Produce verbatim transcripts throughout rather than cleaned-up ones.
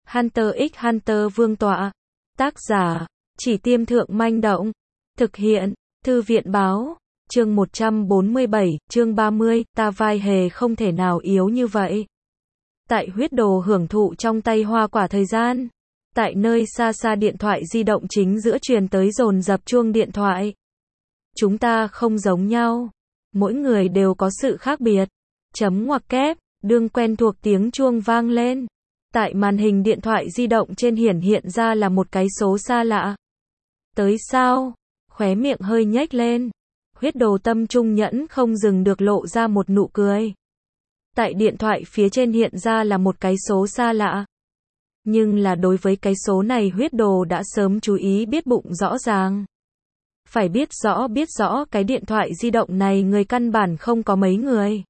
Hunter x Hunter Vương tọa. Tác giả, Chỉ Tiêm Thượng Manh Động. Thực hiện, Thư viện Báo. Chương một trăm bốn mươi bảy, chương ba mươi, ta vai hề không thể nào yếu như vậy. Tại huyết đồ hưởng thụ trong tay hoa quả thời gian. Tại nơi xa xa điện thoại di động chính giữa truyền tới dồn dập chuông điện thoại. Chúng ta không giống nhau. Mỗi người đều có sự khác biệt. Chấm ngoặc kép, đương quen thuộc tiếng chuông vang lên. Tại màn hình điện thoại di động trên hiển hiện ra là một cái số xa lạ. Tới sao? Khóe miệng hơi nhếch lên. Huyết đồ tâm trung nhẫn không dừng được lộ ra một nụ cười. Tại điện thoại phía trên hiện ra là một cái số xa lạ. Nhưng là đối với cái số này huyết đồ đã sớm chú ý biết bụng rõ ràng. Phải biết rõ biết rõ cái điện thoại di động này người căn bản không có mấy người.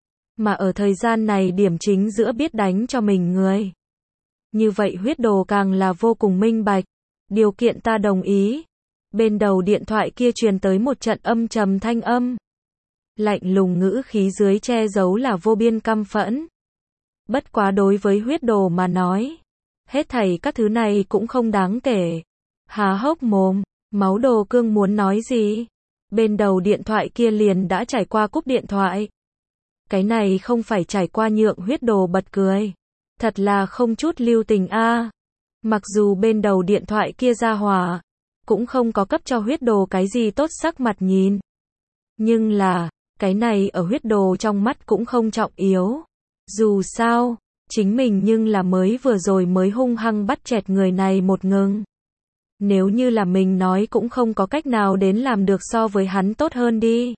Mà ở thời gian này điểm chính giữa biết đánh cho mình người. Như vậy huyết đồ càng là vô cùng minh bạch. Điều kiện ta đồng ý. Bên đầu điện thoại kia truyền tới một trận âm trầm thanh âm. Lạnh lùng ngữ khí dưới che giấu là vô biên căm phẫn. Bất quá đối với huyết đồ mà nói. Hết thảy các thứ này cũng không đáng kể. Há hốc mồm, máu đồ cương muốn nói gì? Bên đầu điện thoại kia liền đã trải qua cúp điện thoại. Cái này không phải trải qua nhượng huyết đồ bật cười. Thật là không chút lưu tình a. À. Mặc dù bên đầu điện thoại kia ra hỏa, cũng không có cấp cho huyết đồ cái gì tốt sắc mặt nhìn. Nhưng là, cái này ở huyết đồ trong mắt cũng không trọng yếu. Dù sao, chính mình nhưng là mới vừa rồi mới hung hăng bắt chẹt người này một ngừng. Nếu như là mình nói cũng không có cách nào đến làm được so với hắn tốt hơn đi.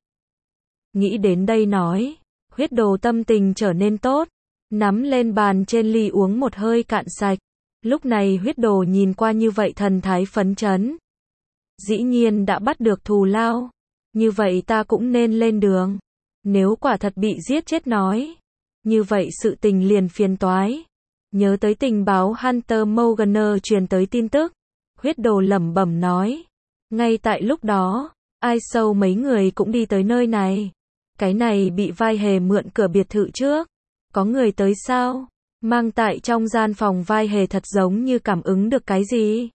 Nghĩ đến đây nói, huyết đồ tâm tình trở nên tốt. Nắm lên bàn trên ly uống một hơi cạn sạch. Lúc này huyết đồ nhìn qua như vậy thần thái phấn chấn. Dĩ nhiên đã bắt được thù lao. Như vậy ta cũng nên lên đường. Nếu quả thật bị giết chết nói. Như vậy sự tình liền phiền toái. Nhớ tới tình báo Hunter Morganer truyền tới tin tức. Huyết đồ lẩm bẩm nói. Ngay tại lúc đó, ai sâu mấy người cũng đi tới nơi này. Cái này bị vai hề mượn cửa biệt thự trước. Có người tới sao? Mang tại trong gian phòng vai hề thật giống như cảm ứng được cái gì?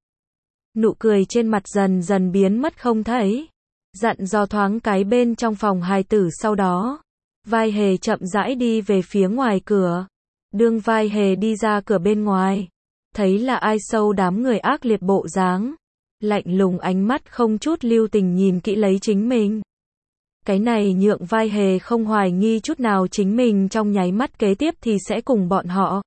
Nụ cười trên mặt dần dần biến mất không thấy. Dặn dò thoáng cái bên trong phòng hài tử sau đó. Vai hề chậm rãi đi về phía ngoài cửa. Đương vai hề đi ra cửa bên ngoài. Thấy là ai sâu đám người ác liệt bộ dáng. Lạnh lùng ánh mắt không chút lưu tình nhìn kỹ lấy chính mình. Cái này nhượng vai hề không hoài nghi chút nào chính mình trong nháy mắt kế tiếp thì sẽ cùng bọn họ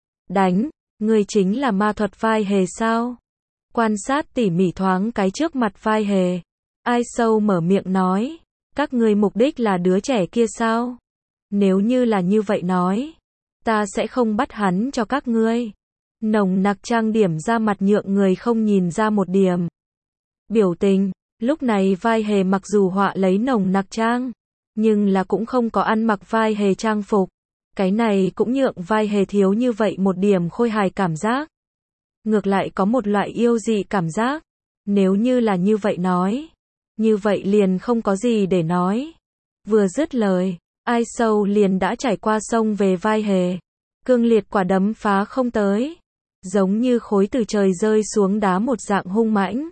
đánh. Người chính là ma thuật vai hề sao? Quan sát tỉ mỉ thoáng cái trước mặt vai hề. Ai sâu mở miệng nói. Các ngươi mục đích là đứa trẻ kia sao? Nếu như là như vậy nói. Ta sẽ không bắt hắn cho các ngươi. Nồng nặc trang điểm ra mặt nhượng người không nhìn ra một điểm. Biểu tình. Lúc này vai hề mặc dù họa lấy nồng nặc trang. Nhưng là cũng không có ăn mặc vai hề trang phục. Cái này cũng nhượng vai hề thiếu như vậy một điểm khôi hài cảm giác. Ngược lại có một loại yêu dị cảm giác. Nếu như là như vậy nói. Như vậy liền không có gì để nói. Vừa dứt lời. Ai sâu liền đã trải qua sông về vai hề. Cương liệt quả đấm phá không tới. Giống như khối từ trời rơi xuống đá một dạng hung mãnh.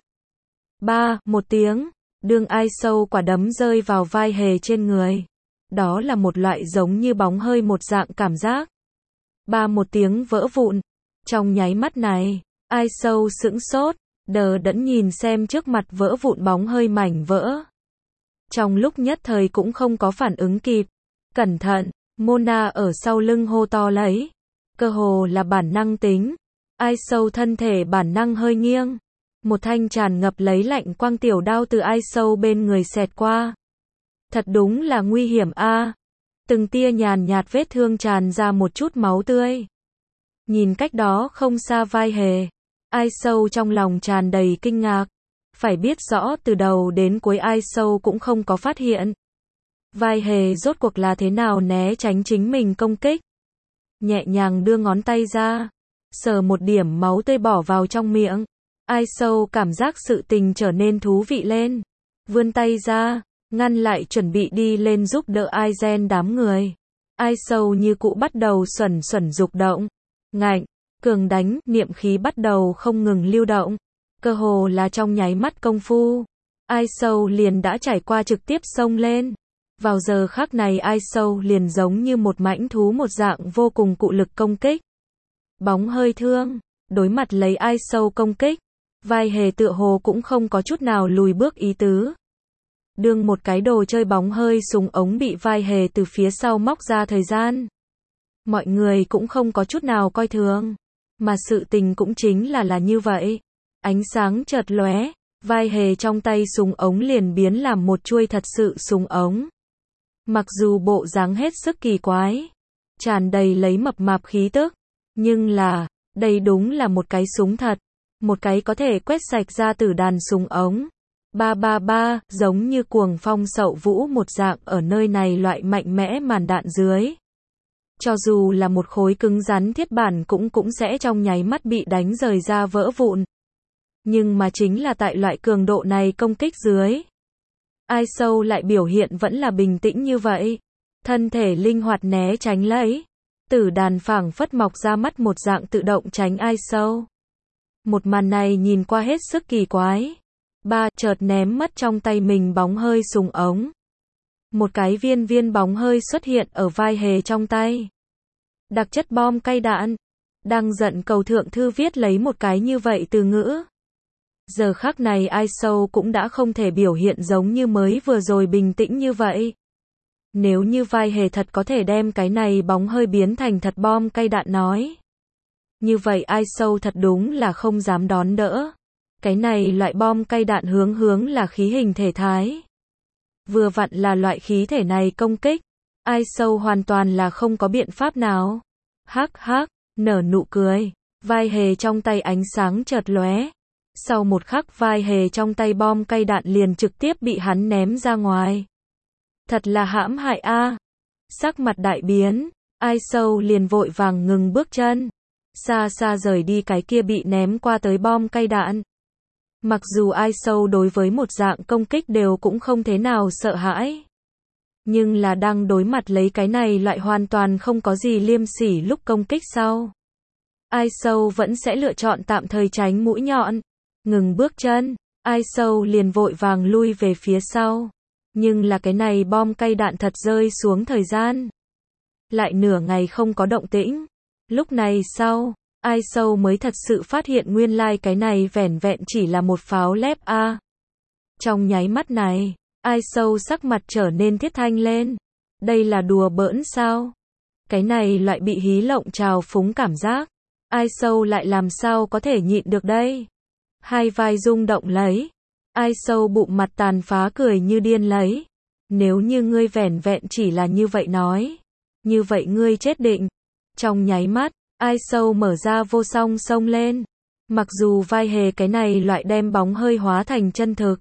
Ba, một tiếng. Đương ai sâu quả đấm rơi vào vai hề trên người. Đó là một loại giống như bóng hơi một dạng cảm giác. Ba một tiếng vỡ vụn. Trong nháy mắt này, ai sâu sững sốt, đờ đẫn nhìn xem trước mặt vỡ vụn bóng hơi mảnh vỡ. Trong lúc nhất thời cũng không có phản ứng kịp. Cẩn thận, Mona ở sau lưng hô to lấy. Cơ hồ là bản năng tính. Ai sâu thân thể bản năng hơi nghiêng. Một thanh tràn ngập lấy lạnh quang tiểu đao từ ai sâu bên người xẹt qua. Thật đúng là nguy hiểm a. À. Từng tia nhàn nhạt vết thương tràn ra một chút máu tươi. Nhìn cách đó không xa vai hề. Ai sâu trong lòng tràn đầy kinh ngạc. Phải biết rõ từ đầu đến cuối ai sâu cũng không có phát hiện. Vai hề rốt cuộc là thế nào né tránh chính mình công kích. Nhẹ nhàng đưa ngón tay ra. Sờ một điểm máu tươi bỏ vào trong miệng. Ai sâu cảm giác sự tình trở nên thú vị lên. Vươn tay ra. Ngăn lại chuẩn bị đi lên giúp đỡ ai gen đám người. Ai sâu như cũ bắt đầu xuẩn xuẩn dục động. Ngạnh. cường đánh, niệm khí bắt đầu không ngừng lưu động. Cơ hồ là trong nháy mắt công phu. Ai Sâu liền đã trải qua trực tiếp xông lên. Vào giờ khắc này Ai Sâu liền giống như một mãnh thú một dạng vô cùng cụ lực công kích. Bóng hơi thương, đối mặt lấy Ai Sâu công kích. Vai hề tựa hồ cũng không có chút nào lùi bước ý tứ. Đương một cái đồ chơi bóng hơi súng ống bị vai hề từ phía sau móc ra thời gian. Mọi người cũng không có chút nào coi thường. Mà sự tình cũng chính là là như vậy. Ánh sáng chợt lóe, vai hề trong tay súng ống liền biến làm một chuôi thật sự súng ống. Mặc dù bộ dáng hết sức kỳ quái, tràn đầy lấy mập mạp khí tức, nhưng là, đây đúng là một cái súng thật. Một cái có thể quét sạch ra tử đàn súng ống. Ba ba ba, giống như cuồng phong sậu vũ một dạng ở nơi này loại mạnh mẽ màn đạn dưới. Cho dù là một khối cứng rắn thiết bản cũng cũng sẽ trong nháy mắt bị đánh rời ra vỡ vụn. Nhưng mà chính là tại loại cường độ này công kích dưới. Ai Sâu lại biểu hiện vẫn là bình tĩnh như vậy. Thân thể linh hoạt né tránh lấy. Tử đàn phảng phất mọc ra mắt một dạng tự động tránh Ai Sâu. Một màn này nhìn qua hết sức kỳ quái. Ba, chợt ném mất trong tay mình bóng hơi súng ống. Một cái viên viên bóng hơi xuất hiện ở vai hề trong tay. Đặc chất bom cay đạn. Đang giận cầu thượng thư viết lấy một cái như vậy từ ngữ. Giờ khắc này Ai Sâu cũng đã không thể biểu hiện giống như mới vừa rồi bình tĩnh như vậy. Nếu như vai hề thật có thể đem cái này bóng hơi biến thành thật bom cay đạn nói. Như vậy Ai Sâu thật đúng là không dám đón đỡ. Cái này loại bom cay đạn hướng hướng là khí hình thể thái. Vừa vặn là loại khí thể này công kích. Ai Sâu hoàn toàn là không có biện pháp nào. Hắc hắc, nở nụ cười. Vai hề trong tay ánh sáng chợt lóe. Sau một khắc vai hề trong tay bom cay đạn liền trực tiếp bị hắn ném ra ngoài. Thật là hãm hại a. Sắc mặt đại biến. Ai Sâu liền vội vàng ngừng bước chân. Xa xa rời đi cái kia bị ném qua tới bom cay đạn. Mặc dù Ai Sâu đối với một dạng công kích đều cũng không thế nào sợ hãi. Nhưng là đang đối mặt lấy cái này loại hoàn toàn không có gì liêm sỉ lúc công kích sau. Ai Sâu vẫn sẽ lựa chọn tạm thời tránh mũi nhọn. Ngừng bước chân, Ai Sâu liền vội vàng lui về phía sau. Nhưng là cái này bom cay đạn thật rơi xuống thời gian. Lại nửa ngày không có động tĩnh. Lúc này sau, Ai Sâu mới thật sự phát hiện nguyên lai like cái này vẻn vẹn chỉ là một pháo lép a. Trong nháy mắt này, Ai Sâu sắc mặt trở nên thiết thanh lên. Đây là đùa bỡn sao? Cái này loại bị hí lộng trào phúng cảm giác. Ai Sâu lại làm sao có thể nhịn được đây? Hai vai rung động lấy. Ai Sâu bụng mặt tàn phá cười như điên lấy. Nếu như ngươi vẻn vẹn chỉ là như vậy nói. Như vậy ngươi chết định. Trong nháy mắt, Ai Sâu mở ra vô song xông lên. Mặc dù vai hề cái này loại đem bóng hơi hóa thành chân thực.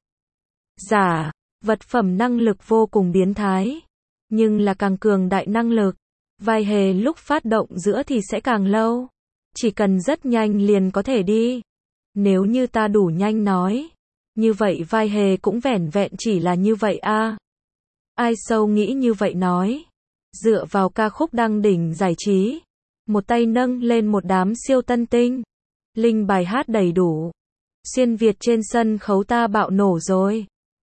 Giả, vật phẩm năng lực vô cùng biến thái. Nhưng là càng cường đại năng lực. Vai hề lúc phát động giữa thì sẽ càng lâu. Chỉ cần rất nhanh liền có thể đi. Nếu như ta đủ nhanh nói. Như vậy vai hề cũng vẻn vẹn chỉ là như vậy a. Ai Sâu nghĩ như vậy nói. Dựa vào ca khúc đăng đỉnh giải trí. Một tay nâng lên một đám siêu tân tinh. Linh bài hát đầy đủ. Xuyên Việt trên sân khấu ta bạo nổ rồi.